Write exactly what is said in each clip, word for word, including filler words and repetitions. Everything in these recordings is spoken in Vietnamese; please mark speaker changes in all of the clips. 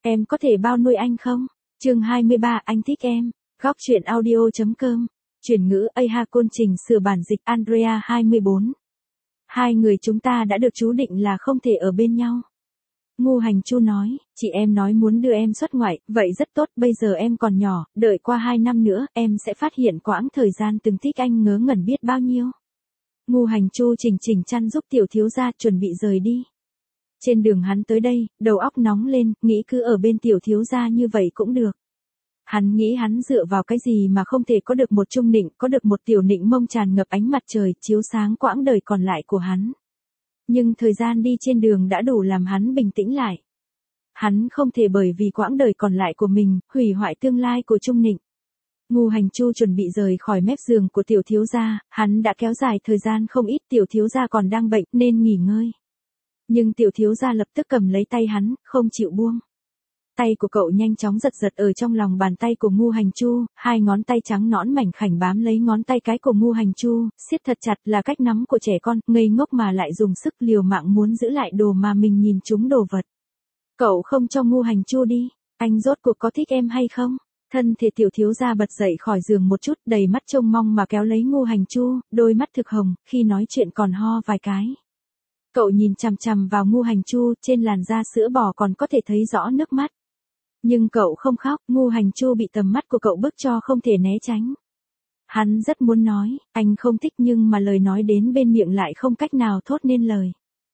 Speaker 1: Em có thể bao nuôi anh không? Chương hai mươi ba, anh thích em. Góc truyện audio.com. Chuyển ngữ a ha côn trình sửa bản dịch Andrea hai mươi bốn. Hai người chúng ta đã được chú định là không thể ở bên nhau. Ngu Hành Chu nói, chị em nói muốn đưa em xuất ngoại, vậy rất tốt, bây giờ em còn nhỏ, đợi qua hai năm nữa, em sẽ phát hiện quãng thời gian từng thích anh ngớ ngẩn biết bao nhiêu. Ngu Hành Chu chỉnh chỉnh chăn giúp tiểu thiếu gia chuẩn bị rời đi. Trên đường hắn tới đây, đầu óc nóng lên, nghĩ cứ ở bên tiểu thiếu gia như vậy cũng được. Hắn nghĩ hắn dựa vào cái gì mà không thể có được một trung nịnh, có được một tiểu nịnh mông tràn ngập ánh mặt trời, chiếu sáng quãng đời còn lại của hắn. Nhưng thời gian đi trên đường đã đủ làm hắn bình tĩnh lại. Hắn không thể bởi vì quãng đời còn lại của mình, hủy hoại tương lai của trung nịnh. Ngu Hành Chu chuẩn bị rời khỏi mép giường của tiểu thiếu gia, hắn đã kéo dài thời gian không ít, tiểu thiếu gia còn đang bệnh nên nghỉ ngơi. Nhưng tiểu thiếu gia lập tức cầm lấy tay hắn, không chịu buông. Tay của cậu nhanh chóng giật giật ở trong lòng bàn tay của Ngu Hành Chu, hai ngón tay trắng nõn mảnh khảnh bám lấy ngón tay cái của Ngu Hành Chu, siết thật chặt là cách nắm của trẻ con, ngây ngốc mà lại dùng sức liều mạng muốn giữ lại đồ mà mình nhìn trúng đồ vật. Cậu không cho Ngu Hành Chu đi, anh rốt cuộc có thích em hay không? Thân thể tiểu thiếu gia bật dậy khỏi giường một chút, đầy mắt trông mong mà kéo lấy Ngu Hành Chu, đôi mắt thực hồng, khi nói chuyện còn ho vài cái. Cậu nhìn chằm chằm vào Ngu Hành Chu, trên làn da sữa bò còn có thể thấy rõ nước mắt. Nhưng cậu không khóc, Ngu Hành Chu bị tầm mắt của cậu bức cho không thể né tránh. Hắn rất muốn nói, anh không thích nhưng mà lời nói đến bên miệng lại không cách nào thốt nên lời.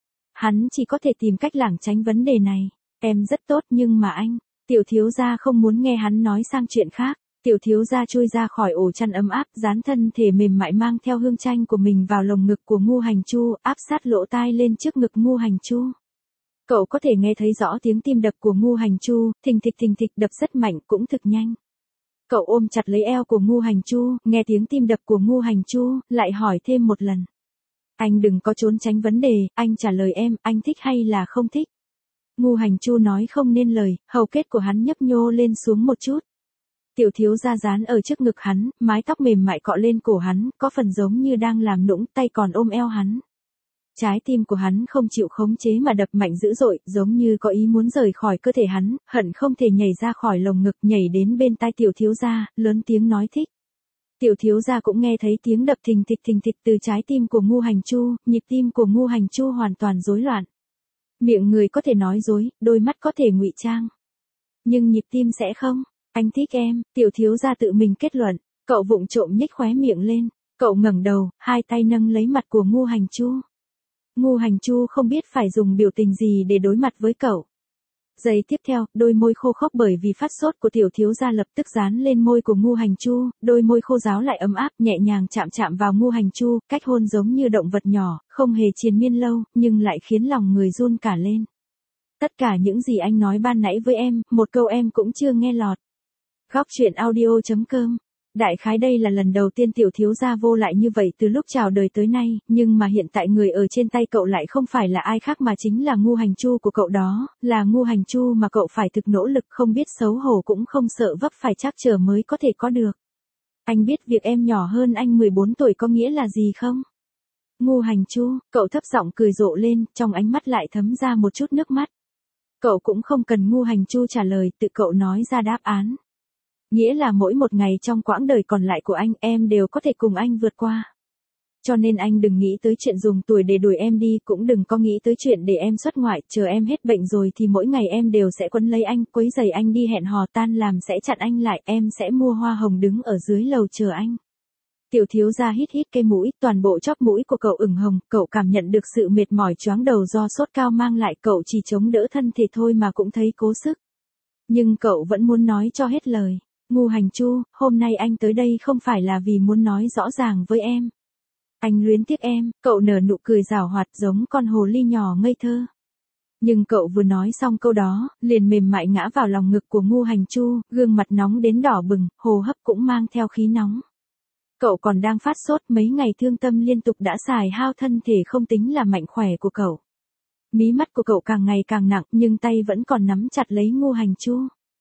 Speaker 1: Hắn chỉ có thể tìm cách lảng tránh vấn đề này. Em rất tốt nhưng mà anh, tiểu thiếu gia không muốn nghe hắn nói sang chuyện khác. Tiểu thiếu gia chui ra khỏi ổ chăn ấm áp, dán thân thể mềm mại mang theo hương chanh của mình vào lồng ngực của Ngu Hành Chu, áp sát lỗ tai lên trước ngực Ngu Hành Chu. Cậu có thể nghe thấy rõ tiếng tim đập của Ngu Hành Chu, thình thịch thình thịch đập rất mạnh cũng thực nhanh. Cậu ôm chặt lấy eo của Ngu Hành Chu, nghe tiếng tim đập của Ngu Hành Chu, lại hỏi thêm một lần. Anh đừng có trốn tránh vấn đề, anh trả lời em, anh thích hay là không thích? Ngu Hành Chu nói không nên lời, hầu kết của hắn nhấp nhô lên xuống một chút. Tiểu thiếu gia dán ở trước ngực hắn, mái tóc mềm mại cọ lên cổ hắn, có phần giống như đang làm nũng, tay còn ôm eo hắn. Trái tim của hắn không chịu khống chế mà đập mạnh dữ dội, giống như có ý muốn rời khỏi cơ thể hắn, hận không thể nhảy ra khỏi lồng ngực, nhảy đến bên tai tiểu thiếu gia, lớn tiếng nói thích. Tiểu thiếu gia cũng nghe thấy tiếng đập thình thịch thình thịch từ trái tim của Ngu Hành Chu, nhịp tim của Ngu Hành Chu hoàn toàn rối loạn. Miệng người có thể nói dối, đôi mắt có thể ngụy trang, nhưng nhịp tim sẽ không. Anh thích em, tiểu thiếu gia tự mình kết luận. Cậu vụng trộm nhếch khóe miệng lên, cậu ngẩng đầu, hai tay nâng lấy mặt của Ngu Hành Chu. Ngu Hành Chu không biết phải dùng biểu tình gì để đối mặt với cậu. Giây tiếp theo, đôi môi khô khốc bởi vì phát sốt của tiểu thiếu gia lập tức dán lên môi của Ngu Hành Chu, đôi môi khô ráo lại ấm áp, nhẹ nhàng chạm chạm vào Ngu Hành Chu, cách hôn giống như động vật nhỏ, không hề triền miên lâu, nhưng lại khiến lòng người run cả lên. Tất cả những gì anh nói ban nãy với em, một câu em cũng chưa nghe lọt. Góc truyện audio.com. Đại khái đây là lần đầu tiên tiểu thiếu gia vô lại như vậy từ lúc chào đời tới nay, nhưng mà hiện tại người ở trên tay cậu lại không phải là ai khác mà chính là Ngu Hành Chu của cậu đó, là Ngu Hành Chu mà cậu phải thực nỗ lực không biết xấu hổ cũng không sợ vấp phải trắc trở mới có thể có được. Anh biết việc em nhỏ hơn anh mười bốn tuổi có nghĩa là gì không? Ngu Hành Chu, cậu thấp giọng cười rộ lên, trong ánh mắt lại thấm ra một chút nước mắt. Cậu cũng không cần Ngu Hành Chu trả lời, tự cậu nói ra đáp án. Nghĩa là mỗi một ngày trong quãng đời còn lại của anh, em đều có thể cùng anh vượt qua. Cho nên anh đừng nghĩ tới chuyện dùng tuổi để đuổi em đi, cũng đừng có nghĩ tới chuyện để em xuất ngoại, chờ em hết bệnh rồi thì mỗi ngày em đều sẽ quấn lấy anh, quấy giày anh đi hẹn hò, tan làm sẽ chặn anh lại, em sẽ mua hoa hồng đứng ở dưới lầu chờ anh. Tiểu thiếu gia hít hít cái mũi, toàn bộ chóp mũi của cậu ửng hồng, cậu cảm nhận được sự mệt mỏi choáng đầu do sốt cao mang lại, cậu chỉ chống đỡ thân thể thôi mà cũng thấy cố sức. Nhưng cậu vẫn muốn nói cho hết lời. Ngu Hành Chu, hôm nay anh tới đây không phải là vì muốn nói rõ ràng với em. Anh luyến tiếc em, cậu nở nụ cười giảo hoạt giống con hồ ly nhỏ ngây thơ. Nhưng cậu vừa nói xong câu đó, liền mềm mại ngã vào lòng ngực của Ngu Hành Chu, gương mặt nóng đến đỏ bừng, hô hấp cũng mang theo khí nóng. Cậu còn đang phát sốt, mấy ngày thương tâm liên tục đã xài hao thân thể không tính là mạnh khỏe của cậu. Mí mắt của cậu càng ngày càng nặng nhưng tay vẫn còn nắm chặt lấy Ngu Hành Chu.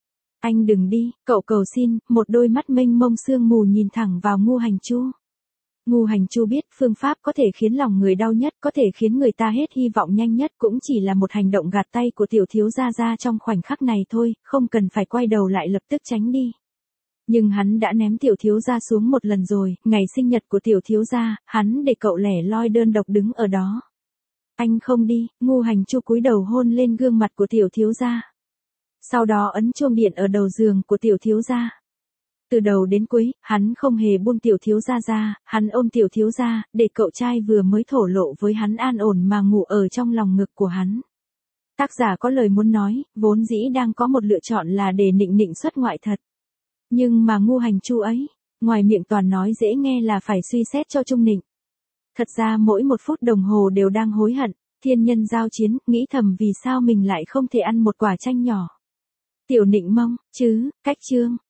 Speaker 1: Anh đừng đi, cậu cầu xin, một đôi mắt mênh mông sương mù nhìn thẳng vào Ngu Hành Chu. Ngu Hành Chu biết phương pháp có thể khiến lòng người đau nhất, có thể khiến người ta hết hy vọng nhanh nhất cũng chỉ là một hành động gạt tay của tiểu thiếu gia gia trong khoảnh khắc này thôi, không cần phải quay đầu lại lập tức tránh đi. Nhưng hắn đã ném tiểu thiếu gia xuống một lần rồi, ngày sinh nhật của tiểu thiếu gia, hắn để cậu lẻ loi đơn độc đứng ở đó. Anh không đi, Ngu Hành Chu cúi đầu hôn lên gương mặt của tiểu thiếu gia. Sau đó ấn chuông điện ở đầu giường của tiểu thiếu gia. Từ đầu đến cuối, hắn không hề buông tiểu thiếu gia ra, hắn ôm tiểu thiếu gia, để cậu trai vừa mới thổ lộ với hắn an ổn mà ngủ ở trong lòng ngực của hắn. Tác giả có lời muốn nói, vốn dĩ đang có một lựa chọn là để nịnh nịnh xuất ngoại thật. Nhưng mà Ngu Hành Chu ấy, ngoài miệng toàn nói dễ nghe là phải suy xét cho Trung Nịnh. Thật ra mỗi một phút đồng hồ đều đang hối hận, thiên nhân giao chiến, nghĩ thầm vì sao mình lại không thể ăn một quả chanh nhỏ. Tiểu Nịnh mong, chứ, cách chương.